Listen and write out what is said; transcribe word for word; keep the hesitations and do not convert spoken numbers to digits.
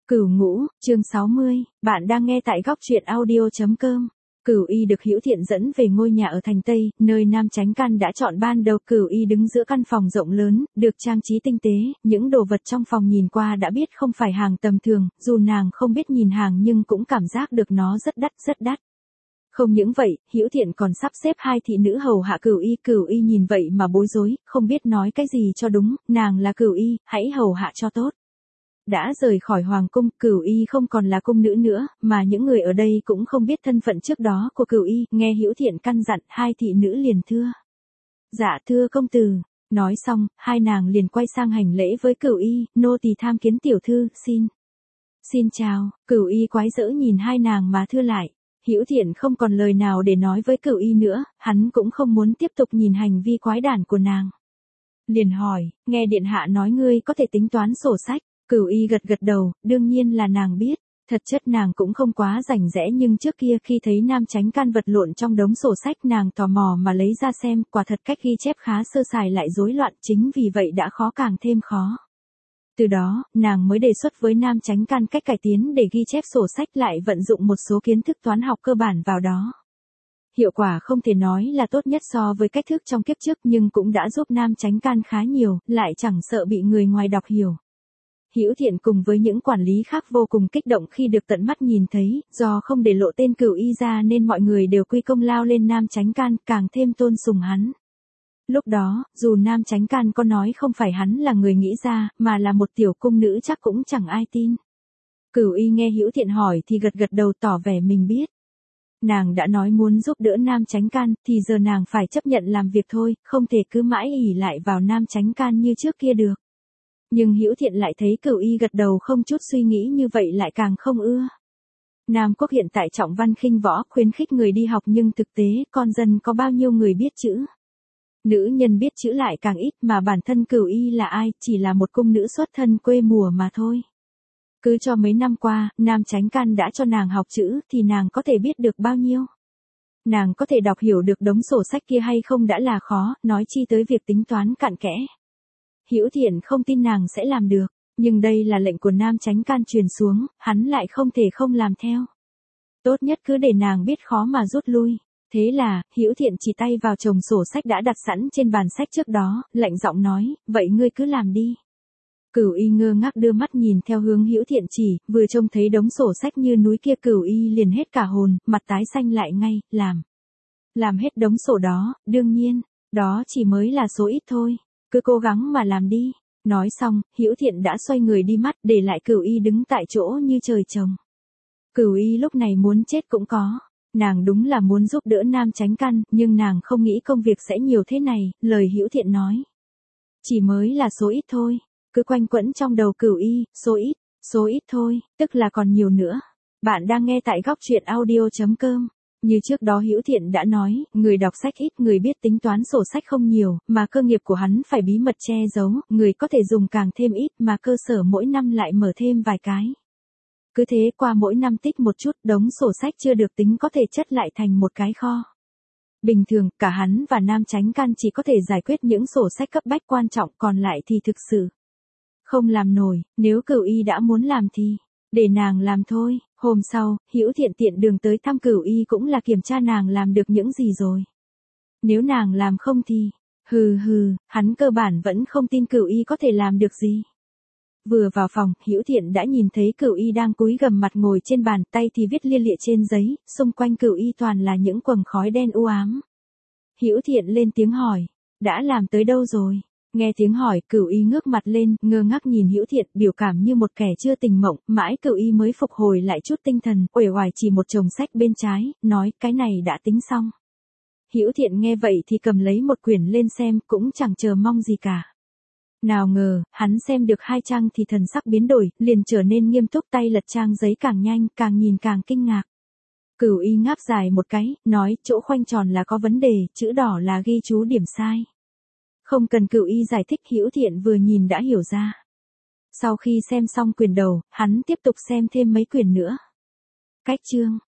Cửu Ngũ, chương sáu mươi, bạn đang nghe tại góc truyện audio chấm com. Cửu Y được Hữu Thiện dẫn về ngôi nhà ở thành Tây, nơi Nam Chánh Căn đã chọn ban đầu. Cửu Y đứng giữa căn phòng rộng lớn, được trang trí tinh tế, những đồ vật trong phòng nhìn qua đã biết không phải hàng tầm thường, dù nàng không biết nhìn hàng nhưng cũng cảm giác được nó rất đắt, rất đắt. Không những vậy, Hữu Thiện còn sắp xếp hai thị nữ hầu hạ Cửu Y. Cửu Y nhìn vậy mà bối rối, không biết nói cái gì cho đúng. Nàng là Cửu Y, hãy hầu hạ cho tốt. Đã rời khỏi hoàng cung, Cửu Y không còn là cung nữ nữa, mà những người ở đây cũng không biết thân phận trước đó của Cửu Y. Nghe Hữu Thiện căn dặn, hai thị nữ liền thưa: "Dạ thưa công tử." Nói xong, hai nàng liền quay sang hành lễ với Cửu Y: "Nô tỳ tham kiến tiểu thư, xin." "Xin chào." Cửu Y quái dỡ nhìn hai nàng mà thưa lại. Hữu Thiện không còn lời nào để nói với Cửu Y nữa, hắn cũng không muốn tiếp tục nhìn hành vi quái đản của nàng. Liền hỏi: "Nghe điện hạ nói ngươi có thể tính toán sổ sách." Cửu Y gật gật đầu, đương nhiên là nàng biết. Thật chất nàng cũng không quá rành rẽ, nhưng trước kia khi thấy Nam Chánh Căn vật lộn trong đống sổ sách, nàng tò mò mà lấy ra xem, quả thật cách ghi chép khá sơ sài lại rối loạn, chính vì vậy đã khó càng thêm khó. Từ đó, nàng mới đề xuất với Nam Chánh Căn cách cải tiến để ghi chép sổ sách lại vận dụng một số kiến thức toán học cơ bản vào đó. Hiệu quả không thể nói là tốt nhất so với cách thức trong kiếp trước, nhưng cũng đã giúp Nam Chánh Căn khá nhiều, lại chẳng sợ bị người ngoài đọc hiểu. Hữu Thiện cùng với những quản lý khác vô cùng kích động khi được tận mắt nhìn thấy, do không để lộ tên Cửu Y ra nên mọi người đều quy công lao lên Nam Chánh Căn, càng thêm tôn sùng hắn. Lúc đó, dù Nam Chánh Căn có nói không phải hắn là người nghĩ ra, mà là một tiểu cung nữ chắc cũng chẳng ai tin. Cửu Y nghe Hữu Thiện hỏi thì gật gật đầu tỏ vẻ mình biết. Nàng đã nói muốn giúp đỡ Nam Chánh Căn, thì giờ nàng phải chấp nhận làm việc thôi, không thể cứ mãi ỷ lại vào Nam Chánh Căn như trước kia được. Nhưng Hữu Thiện lại thấy Cửu Y gật đầu không chút suy nghĩ như vậy lại càng không ưa. Nam Quốc hiện tại trọng văn khinh võ, khuyến khích người đi học, nhưng thực tế, con dân có bao nhiêu người biết chữ. Nữ nhân biết chữ lại càng ít, mà bản thân Cửu Y là ai, chỉ là một cung nữ xuất thân quê mùa mà thôi. Cứ cho mấy năm qua, Nam Chánh Căn đã cho nàng học chữ, thì nàng có thể biết được bao nhiêu. Nàng có thể đọc hiểu được đống sổ sách kia hay không đã là khó, nói chi tới việc tính toán cặn kẽ. Hữu Thiện không tin nàng sẽ làm được, nhưng đây là lệnh của Nam Chánh Căn truyền xuống, hắn lại không thể không làm theo. Tốt nhất cứ để nàng biết khó mà rút lui. Thế là, Hữu Thiện chỉ tay vào chồng sổ sách đã đặt sẵn trên bàn sách trước đó, lạnh giọng nói: "Vậy ngươi cứ làm đi." Cửu Y ngơ ngác đưa mắt nhìn theo hướng Hữu Thiện chỉ, vừa trông thấy đống sổ sách như núi kia, Cửu Y liền hết cả hồn, mặt tái xanh lại ngay: "Làm? Làm hết đống sổ đó, đương nhiên, đó chỉ mới là số ít thôi. Cứ cố gắng mà làm đi." Nói xong, Hữu Thiện đã xoay người đi mất, để lại Cửu Y đứng tại chỗ như trời trồng. Cửu Y lúc này muốn chết cũng có. Nàng đúng là muốn giúp đỡ Nam Chánh Căn, nhưng nàng không nghĩ công việc sẽ nhiều thế này. Lời Hữu Thiện nói: "Chỉ mới là số ít thôi." Cứ quanh quẩn trong đầu Cửu Y, số ít, số ít thôi, tức là còn nhiều nữa. Bạn đang nghe tại góc truyện audio chấm com. Như trước đó Hữu Thiện đã nói, người đọc sách ít, người biết tính toán sổ sách không nhiều, mà cơ nghiệp của hắn phải bí mật che giấu, người có thể dùng càng thêm ít, mà cơ sở mỗi năm lại mở thêm vài cái. Cứ thế qua mỗi năm tích một chút, đống sổ sách chưa được tính có thể chất lại thành một cái kho. Bình thường, cả hắn và Nam Chánh Căn chỉ có thể giải quyết những sổ sách cấp bách quan trọng, còn lại thì thực sự không làm nổi. Nếu Cửu Y đã muốn làm thì để nàng làm thôi. Hôm sau, Hữu Thiện tiện đường tới thăm Cửu Y cũng là kiểm tra nàng làm được những gì rồi. Nếu nàng làm không thì, hừ hừ, hắn cơ bản vẫn không tin Cửu Y có thể làm được gì. Vừa vào phòng, Hữu Thiện đã nhìn thấy Cửu Y đang cúi gằm mặt ngồi trên bàn, tay thì viết lia lịa trên giấy, xung quanh Cửu Y toàn là những quầng khói đen u ám. Hữu Thiện lên tiếng hỏi: "Đã làm tới đâu rồi?" Nghe tiếng hỏi, Cửu Y ngước mặt lên, ngơ ngác nhìn Hữu Thiện, biểu cảm như một kẻ chưa tỉnh mộng, mãi Cửu Y mới phục hồi lại chút tinh thần, uể oải chỉ một chồng sách bên trái, nói: "Cái này đã tính xong." Hữu Thiện nghe vậy thì cầm lấy một quyển lên xem, cũng chẳng chờ mong gì cả. Nào ngờ, hắn xem được hai trang thì thần sắc biến đổi, liền trở nên nghiêm túc, tay lật trang giấy càng nhanh, càng nhìn càng kinh ngạc. Cửu Y ngáp dài một cái, nói: "Chỗ khoanh tròn là có vấn đề, chữ đỏ là ghi chú điểm sai." Không cần Cửu Y giải thích, Hữu Thiện vừa nhìn đã hiểu ra. Sau khi xem xong quyển đầu, hắn tiếp tục xem thêm mấy quyển nữa. Cách chương,